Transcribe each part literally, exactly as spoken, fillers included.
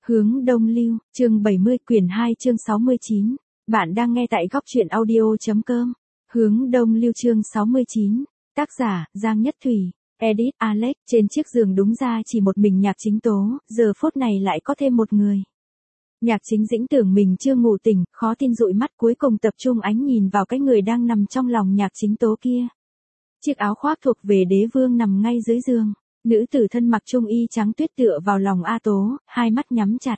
Hướng Đông Lưu, chương bảy mươi, quyển hai chương sáu mươi chín. Bạn đang nghe tại góc truyện audio.com. Hướng Đông Lưu chương sáu mươi chín. Tác giả, Giang Nhất Thủy. Edit, Alex. Trên chiếc giường đúng ra chỉ một mình Nhạc Chính Tố, giờ phút này lại có thêm một người. Nhạc Chính Dĩnh tưởng mình chưa ngủ tỉnh, khó tin dụi mắt cuối cùng tập trung ánh nhìn vào cái người đang nằm trong lòng Nhạc Chính Tố kia. Chiếc áo khoác thuộc về đế vương nằm ngay dưới giường. Nữ tử thân mặc trung y trắng tuyết tựa vào lòng A Tố, hai mắt nhắm chặt.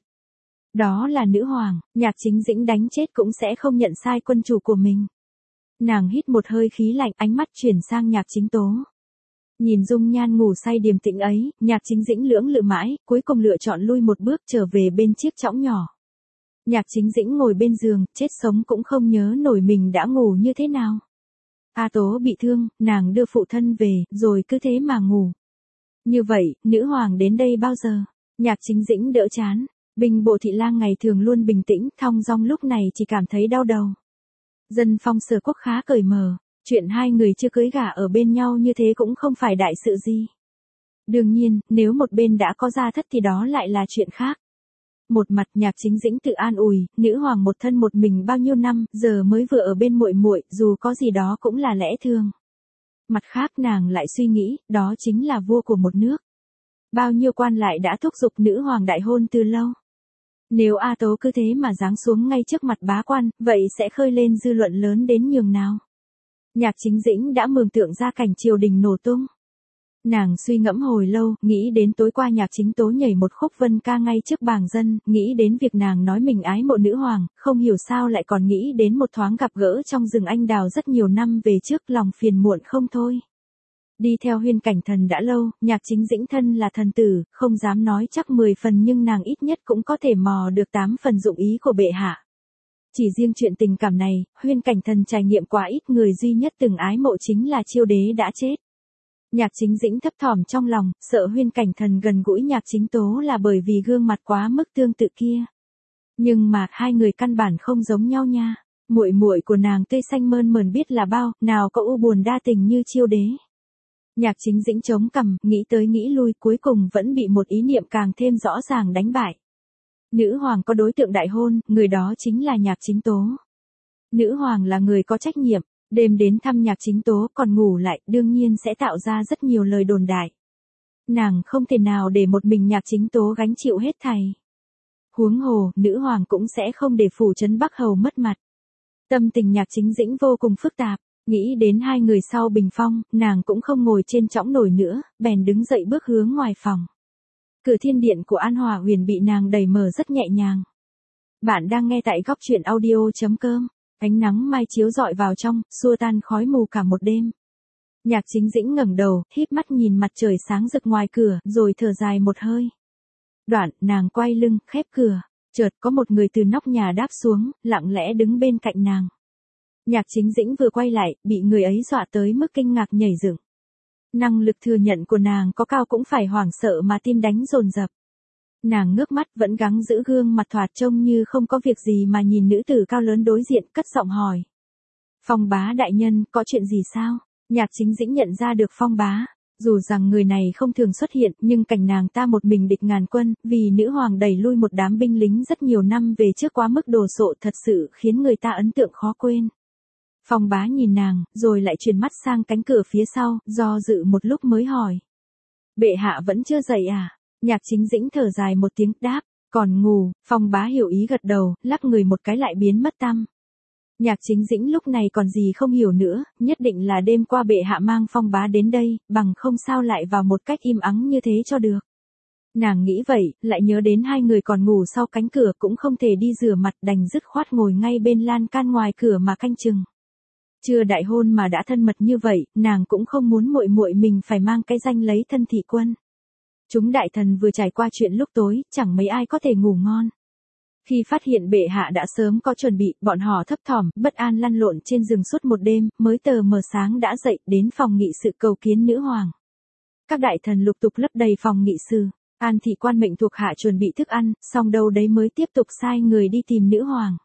Đó là nữ hoàng, Nhạc Chính Dĩnh đánh chết cũng sẽ không nhận sai quân chủ của mình. Nàng hít một hơi khí lạnh, ánh mắt chuyển sang Nhạc Chính Tố. Nhìn dung nhan ngủ say điềm tĩnh ấy, Nhạc Chính Dĩnh lưỡng lự mãi, cuối cùng lựa chọn lui một bước trở về bên chiếc chõng nhỏ. Nhạc Chính Dĩnh ngồi bên giường, chết sống cũng không nhớ nổi mình đã ngủ như thế nào. A Tố bị thương, nàng đưa phụ thân về, rồi cứ thế mà ngủ. Như vậy, nữ hoàng đến đây bao giờ? Nhạc Chính Dĩnh đỡ chán. Bình bộ thị lang ngày thường luôn bình tĩnh, thong dong lúc này chỉ cảm thấy đau đầu. Dân phong Sở Quốc khá cởi mở, chuyện hai người chưa cưới gả ở bên nhau như thế cũng không phải đại sự gì. Đương nhiên, nếu một bên đã có gia thất thì đó lại là chuyện khác. Một mặt Nhạc Chính Dĩnh tự an ủi, nữ hoàng một thân một mình bao nhiêu năm, giờ mới vừa ở bên muội muội, dù có gì đó cũng là lẽ thường. Mặt khác nàng lại suy nghĩ, đó chính là vua của một nước. Bao nhiêu quan lại đã thúc giục nữ hoàng đại hôn từ lâu. Nếu A Tố cứ thế mà giáng xuống ngay trước mặt bá quan, vậy sẽ khơi lên dư luận lớn đến nhường nào. Nhạc Chính Dĩnh đã mường tượng ra cảnh triều đình nổ tung. Nàng suy ngẫm hồi lâu, nghĩ đến tối qua Nhạc Chính Tố nhảy một khúc vân ca ngay trước bàng dân, nghĩ đến việc nàng nói mình ái mộ nữ hoàng, không hiểu sao lại còn nghĩ đến một thoáng gặp gỡ trong rừng anh đào rất nhiều năm về trước, lòng phiền muộn không thôi. Đi theo Huyên Cảnh Thần đã lâu, Nhạc Chính Dĩnh thân là thần tử, không dám nói chắc mười phần nhưng nàng ít nhất cũng có thể mò được tám phần dụng ý của bệ hạ. Chỉ riêng chuyện tình cảm này, Huyên Cảnh Thần trải nghiệm quá ít, người duy nhất từng ái mộ chính là Chiêu Đế đã chết. Nhạc Chính Dĩnh thấp thỏm trong lòng, sợ Huyên Cảnh Thần gần gũi Nhạc Chính Tố là bởi vì gương mặt quá mức tương tự kia. Nhưng mà hai người căn bản không giống nhau nha. Muội muội của nàng tươi xanh mơn mởn biết là bao, nào có u buồn đa tình như Chiêu Đế. Nhạc Chính Dĩnh chống cằm, nghĩ tới nghĩ lui, cuối cùng vẫn bị một ý niệm càng thêm rõ ràng đánh bại. Nữ hoàng có đối tượng đại hôn, người đó chính là Nhạc Chính Tố. Nữ hoàng là người có trách nhiệm. Đêm đến thăm Nhạc Chính Tố còn ngủ lại, đương nhiên sẽ tạo ra rất nhiều lời đồn đại. Nàng không thể nào để một mình Nhạc Chính Tố gánh chịu hết thảy. Huống hồ, nữ hoàng cũng sẽ không để phủ trấn Bắc Hầu mất mặt. Tâm tình Nhạc Chính Dĩnh vô cùng phức tạp, nghĩ đến hai người sau bình phong, nàng cũng không ngồi trên chõng nổi nữa, bèn đứng dậy bước hướng ngoài phòng. Cửa thiên điện của An Hòa Huyền bị nàng đẩy mở rất nhẹ nhàng. Bạn đang nghe tại góc truyện audio.com. Ánh nắng mai chiếu rọi vào trong, xua tan khói mù cả một đêm. Nhạc Chính Dĩnh ngẩng đầu, híp mắt nhìn mặt trời sáng rực ngoài cửa, rồi thở dài một hơi. Đoạn, nàng quay lưng, khép cửa. Chợt có một người từ nóc nhà đáp xuống, lặng lẽ đứng bên cạnh nàng. Nhạc Chính Dĩnh vừa quay lại, bị người ấy dọa tới mức kinh ngạc nhảy dựng. Năng lực thừa nhận của nàng có cao cũng phải hoảng sợ mà tim đánh dồn dập. Nàng ngước mắt vẫn gắng giữ gương mặt thoạt trông như không có việc gì mà nhìn nữ tử cao lớn đối diện, cất giọng hỏi. Phong bá đại nhân, có chuyện gì sao? Nhạc Chính Dĩnh nhận ra được Phong bá. Dù rằng người này không thường xuất hiện, nhưng cảnh nàng ta một mình địch ngàn quân, vì nữ hoàng đẩy lui một đám binh lính rất nhiều năm về trước quá mức đồ sộ thật sự khiến người ta ấn tượng khó quên. Phong bá nhìn nàng, rồi lại chuyển mắt sang cánh cửa phía sau, do dự một lúc mới hỏi. Bệ hạ vẫn chưa dậy à? Nhạc Chính Dĩnh thở dài một tiếng, đáp, còn ngủ. Phong bá hiểu ý gật đầu, lắc người một cái lại biến mất tăm. Nhạc Chính Dĩnh lúc này còn gì không hiểu nữa, nhất định là đêm qua bệ hạ mang Phong bá đến đây, bằng không sao lại vào một cách im ắng như thế cho được. Nàng nghĩ vậy, lại nhớ đến hai người còn ngủ sau cánh cửa cũng không thể đi rửa mặt, đành dứt khoát ngồi ngay bên lan can ngoài cửa mà canh chừng. Chưa đại hôn mà đã thân mật như vậy, nàng cũng không muốn muội muội mình phải mang cái danh lấy thân thị quân. Chúng đại thần vừa trải qua chuyện lúc tối, chẳng mấy ai có thể ngủ ngon. Khi phát hiện bệ hạ đã sớm có chuẩn bị, bọn họ thấp thỏm, bất an lăn lộn trên giường suốt một đêm, mới tờ mờ sáng đã dậy, đến phòng nghị sự cầu kiến nữ hoàng. Các đại thần lục tục lấp đầy phòng nghị sự, An thị quan mệnh thuộc hạ chuẩn bị thức ăn, xong đâu đấy mới tiếp tục sai người đi tìm nữ hoàng.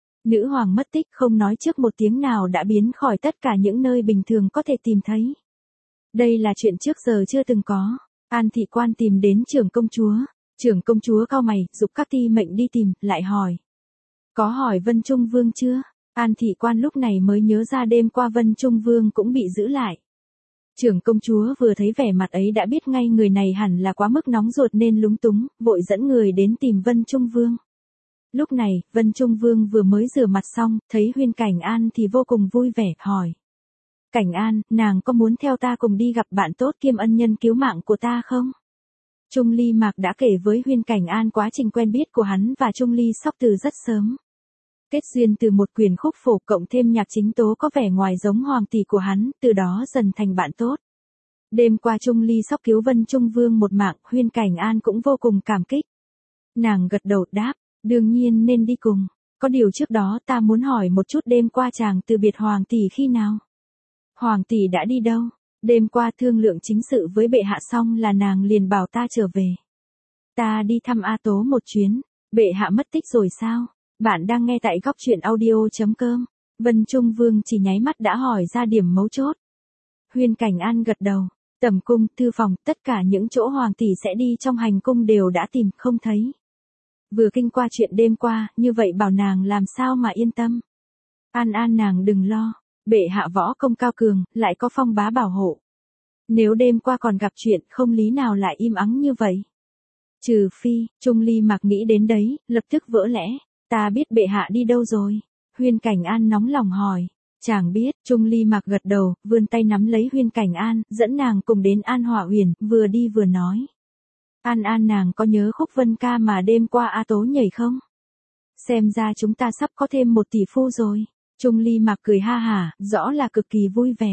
Nữ hoàng mất tích, không nói trước một tiếng nào đã biến khỏi tất cả những nơi bình thường có thể tìm thấy. Đây là chuyện trước giờ chưa từng có. An thị quan tìm đến trưởng công chúa. Trưởng công chúa cau mày, giục các ti mệnh đi tìm, lại hỏi. Có hỏi Vân Trung Vương chưa? An thị quan lúc này mới nhớ ra đêm qua Vân Trung Vương cũng bị giữ lại. Trưởng công chúa vừa thấy vẻ mặt ấy đã biết ngay người này hẳn là quá mức nóng ruột nên lúng túng, vội dẫn người đến tìm Vân Trung Vương. Lúc này, Vân Trung Vương vừa mới rửa mặt xong, thấy Huyên Cảnh An thì vô cùng vui vẻ, hỏi. Cảnh An, nàng có muốn theo ta cùng đi gặp bạn tốt kiêm ân nhân cứu mạng của ta không? Trung Ly Mạc đã kể với Huyên Cảnh An quá trình quen biết của hắn và Trung Ly Sóc từ rất sớm. Kết duyên từ một quyền khúc phổ cộng thêm nhạc chính tố có vẻ ngoài giống hoàng tỷ của hắn, từ đó dần thành bạn tốt. Đêm qua Trung Ly Sóc cứu Vân Trung Vương một mạng, Huyên Cảnh An cũng vô cùng cảm kích. Nàng gật đầu đáp, đương nhiên nên đi cùng. Có điều trước đó ta muốn hỏi một chút đêm qua chàng từ biệt hoàng tỷ khi nào? Hoàng tỷ đã đi đâu? Đêm qua thương lượng chính sự với bệ hạ xong là nàng liền bảo ta trở về. Ta đi thăm A Tố một chuyến, bệ hạ mất tích rồi sao? Bạn đang nghe tại góc truyện audio chấm com. Vân Trung Vương chỉ nháy mắt đã hỏi ra điểm mấu chốt. Huyên Cảnh An gật đầu, tẩm cung, thư phòng, tất cả những chỗ hoàng tỷ sẽ đi trong hành cung đều đã tìm, không thấy. Vừa kinh qua chuyện đêm qua, như vậy bảo nàng làm sao mà yên tâm. An An nàng đừng lo, bệ hạ võ công cao cường, lại có phong bá bảo hộ. Nếu đêm qua còn gặp chuyện không lý nào lại im ắng như vậy. Trừ phi, Trung Ly Mạc nghĩ đến đấy, lập tức vỡ lẽ. Ta biết bệ hạ đi đâu rồi? Huyên Cảnh An nóng lòng hỏi. Chàng biết, Trung Ly Mạc gật đầu, vươn tay nắm lấy Huyên Cảnh An, dẫn nàng cùng đến An Hỏa Uyển, vừa đi vừa nói. An An nàng có nhớ khúc vân ca mà đêm qua A Tố nhảy không? Xem ra chúng ta sắp có thêm một tỷ phu rồi. Trung Ly Mạc cười ha hả, rõ là cực kỳ vui vẻ.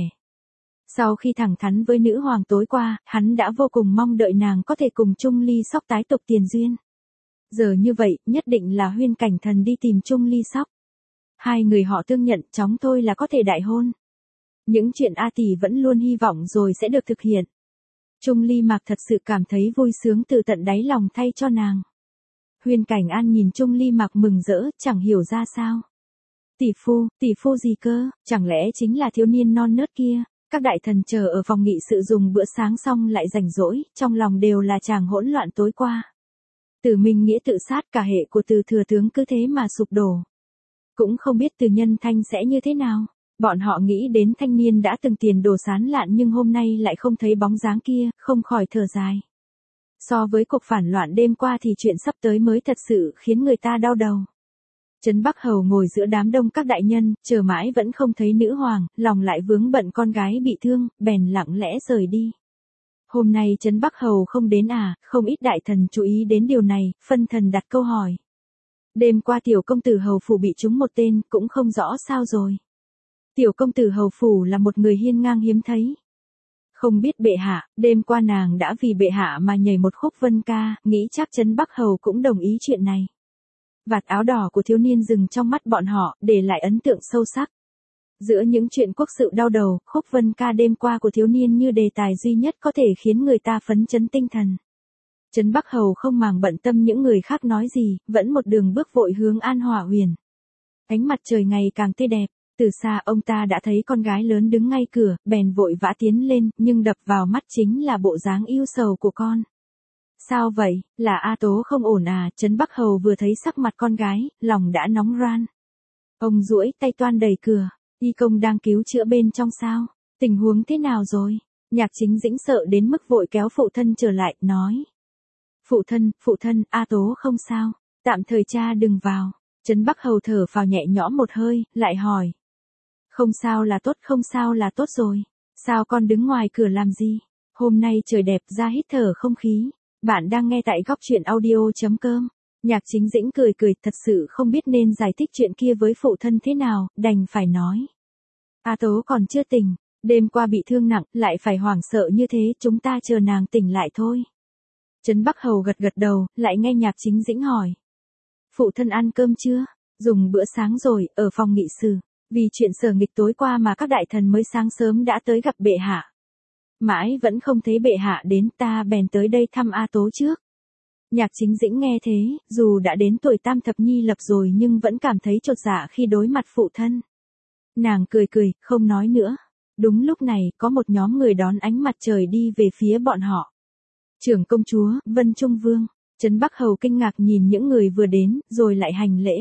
Sau khi thẳng thắn với nữ hoàng tối qua, hắn đã vô cùng mong đợi nàng có thể cùng Trung Ly Sóc tái tục tiền duyên. Giờ như vậy, nhất định là Huyên Cảnh Thần đi tìm Trung Ly Sóc. Hai người họ tương nhận chóng thôi là có thể đại hôn. Những chuyện A tỷ vẫn luôn hy vọng rồi sẽ được thực hiện. Trung Ly Mạc thật sự cảm thấy vui sướng từ tận đáy lòng thay cho nàng. Huyên Cảnh An nhìn Trung Ly Mạc mừng rỡ, chẳng hiểu ra sao. Tỷ phu, tỷ phu gì cơ, chẳng lẽ chính là thiếu niên non nớt kia? Các đại thần chờ ở phòng nghị sự dùng bữa sáng xong lại rảnh rỗi, trong lòng đều là chàng hỗn loạn tối qua. Từ Minh Nghĩa tự sát, cả hệ của Từ thừa tướng cứ thế mà sụp đổ. Cũng không biết Từ Nhân Thanh sẽ như thế nào. Bọn họ nghĩ đến thanh niên đã từng tiền đồ sán lạn nhưng hôm nay lại không thấy bóng dáng kia, không khỏi thở dài. So với cuộc phản loạn đêm qua thì chuyện sắp tới mới thật sự khiến người ta đau đầu. Trấn Bắc Hầu ngồi giữa đám đông các đại nhân, chờ mãi vẫn không thấy nữ hoàng, lòng lại vướng bận con gái bị thương, bèn lặng lẽ rời đi. Hôm nay Trấn Bắc Hầu không đến à, không ít đại thần chú ý đến điều này, phân thần đặt câu hỏi. Đêm qua tiểu công tử Hầu Phủ bị trúng một tên, cũng không rõ sao rồi. Tiểu công tử Hầu Phủ là một người hiên ngang hiếm thấy. Không biết bệ hạ, đêm qua nàng đã vì bệ hạ mà nhảy một khúc vân ca, nghĩ chắc Trấn Bắc Hầu cũng đồng ý chuyện này. Vạt áo đỏ của thiếu niên dừng trong mắt bọn họ, để lại ấn tượng sâu sắc. Giữa những chuyện quốc sự đau đầu, khúc vân ca đêm qua của thiếu niên như đề tài duy nhất có thể khiến người ta phấn chấn tinh thần. Trấn Bắc Hầu không màng bận tâm những người khác nói gì, vẫn một đường bước vội hướng An Hỏa Uyển. Ánh mặt trời ngày càng tươi đẹp, từ xa ông ta đã thấy con gái lớn đứng ngay cửa, bèn vội vã tiến lên, nhưng đập vào mắt chính là bộ dáng yêu sầu của con. Sao vậy, là A Tố không ổn à? Trấn Bắc Hầu vừa thấy sắc mặt con gái, lòng đã nóng ran. Ông duỗi tay toan đẩy cửa, y công đang cứu chữa bên trong sao? Tình huống thế nào rồi? Nhạc Chính Dĩnh sợ đến mức vội kéo phụ thân trở lại, nói. Phụ thân, phụ thân, A Tố không sao, tạm thời cha đừng vào. Trấn Bắc Hầu thở phào nhẹ nhõm một hơi, lại hỏi. Không sao là tốt, không sao là tốt rồi. Sao con đứng ngoài cửa làm gì? Hôm nay trời đẹp, ra hít thở không khí. Bạn đang nghe tại góc truyện audio chấm com. Nhạc Chính Dĩnh cười cười, thật sự không biết nên giải thích chuyện kia với phụ thân thế nào, đành phải nói. A Tố còn chưa tỉnh, đêm qua bị thương nặng, lại phải hoảng sợ như thế, chúng ta chờ nàng tỉnh lại thôi. Trấn Bắc Hầu gật gật đầu, lại nghe Nhạc Chính Dĩnh hỏi. Phụ thân ăn cơm chưa? Dùng bữa sáng rồi, ở phòng nghị sự. Vì chuyện sở nghịch tối qua mà các đại thần mới sáng sớm đã tới gặp bệ hạ. Mãi vẫn không thấy bệ hạ đến, ta bèn tới đây thăm A Tố trước. Nhạc Chính Dĩnh nghe thế, dù đã đến tuổi tam thập nhi lập rồi nhưng vẫn cảm thấy chột dạ khi đối mặt phụ thân. Nàng cười cười, không nói nữa. Đúng lúc này, có một nhóm người đón ánh mặt trời đi về phía bọn họ. Trưởng công chúa, Vân Trung Vương. Trấn Bắc Hầu kinh ngạc nhìn những người vừa đến, rồi lại hành lễ.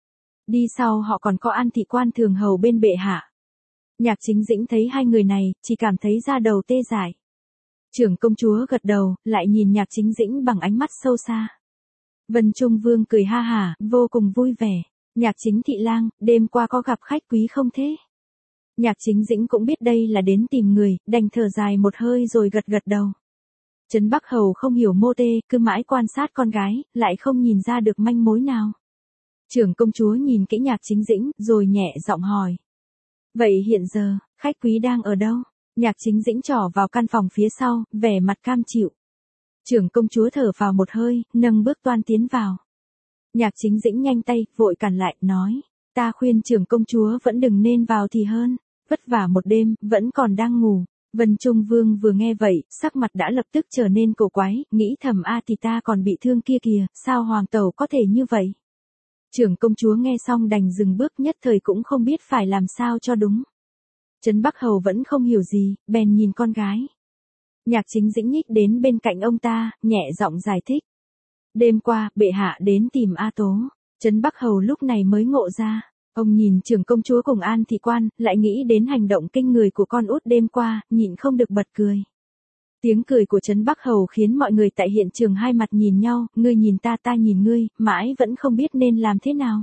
Đi sau họ còn có An thị quan thường hầu bên bệ hạ. Nhạc Chính Dĩnh thấy hai người này, chỉ cảm thấy da đầu tê dại. Trưởng công chúa gật đầu, lại nhìn Nhạc Chính Dĩnh bằng ánh mắt sâu xa. Vân Trung Vương cười ha hả, vô cùng vui vẻ. Nhạc Chính thị lang, đêm qua có gặp khách quý không thế? Nhạc Chính Dĩnh cũng biết đây là đến tìm người, đành thở dài một hơi rồi gật gật đầu. Trấn Bắc Hầu không hiểu mô tê, cứ mãi quan sát con gái, lại không nhìn ra được manh mối nào. Trưởng công chúa nhìn kỹ Nhạc Chính Dĩnh, rồi nhẹ giọng hỏi. Vậy hiện giờ, khách quý đang ở đâu? Nhạc Chính Dĩnh trỏ vào căn phòng phía sau, vẻ mặt cam chịu. Trưởng công chúa thở vào một hơi, nâng bước toan tiến vào. Nhạc Chính Dĩnh nhanh tay, vội cản lại, nói. Ta khuyên trưởng công chúa vẫn đừng nên vào thì hơn. Vất vả một đêm, vẫn còn đang ngủ. Vân Trung Vương vừa nghe vậy, sắc mặt đã lập tức trở nên cổ quái, nghĩ thầm a thì ta còn bị thương kia kìa, sao hoàng tẩu có thể như vậy? Trưởng công chúa nghe xong đành dừng bước, nhất thời cũng không biết phải làm sao cho đúng. Trấn Bắc Hầu vẫn không hiểu gì, bèn nhìn con gái. Nhạc Chính Dĩnh nhích đến bên cạnh ông ta, nhẹ giọng giải thích. Đêm qua, bệ hạ đến tìm A Tố. Trấn Bắc Hầu lúc này mới ngộ ra. Ông nhìn trưởng công chúa cùng An thị quan, lại nghĩ đến hành động kinh người của con út đêm qua, nhịn không được bật cười. Tiếng cười của Trấn Bắc Hầu khiến mọi người tại hiện trường hai mặt nhìn nhau, ngươi nhìn ta ta nhìn ngươi, mãi vẫn không biết nên làm thế nào.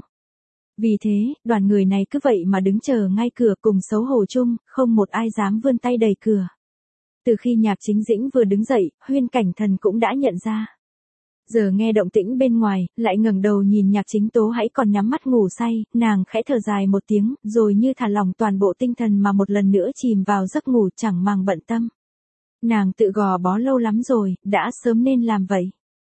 Vì thế, đoàn người này cứ vậy mà đứng chờ ngay cửa cùng xấu hổ chung, không một ai dám vươn tay đẩy cửa. Từ khi Nhạc Chính Dĩnh vừa đứng dậy, Huyên Cảnh Thần cũng đã nhận ra. Giờ nghe động tĩnh bên ngoài, lại ngẩng đầu nhìn Nhạc Chính Tố hãy còn nhắm mắt ngủ say, nàng khẽ thở dài một tiếng, rồi như thả lỏng toàn bộ tinh thần mà một lần nữa chìm vào giấc ngủ chẳng màng bận tâm. Nàng tự gò bó lâu lắm rồi, đã sớm nên làm vậy.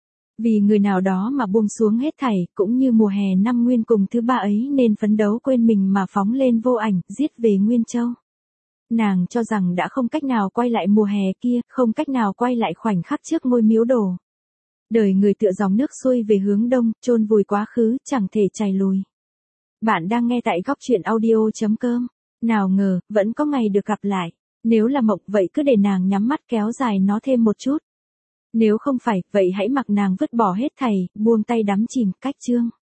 Vì người nào đó mà buông xuống hết thảy, cũng như mùa hè năm Nguyên cùng thứ ba ấy nên phấn đấu quên mình mà phóng lên vô ảnh, giết về Nguyên Châu. Nàng cho rằng đã không cách nào quay lại mùa hè kia, không cách nào quay lại khoảnh khắc trước ngôi miếu đổ. Đời người tựa dòng nước xuôi về hướng đông, chôn vùi quá khứ, chẳng thể chảy lùi. Bạn đang nghe tại góc truyện audio chấm com. Nào ngờ, vẫn có ngày được gặp lại. Nếu là mộng vậy cứ để nàng nhắm mắt kéo dài nó thêm một chút. Nếu không phải, vậy hãy mặc nàng vứt bỏ hết thảy, buông tay đắm chìm, cách chương.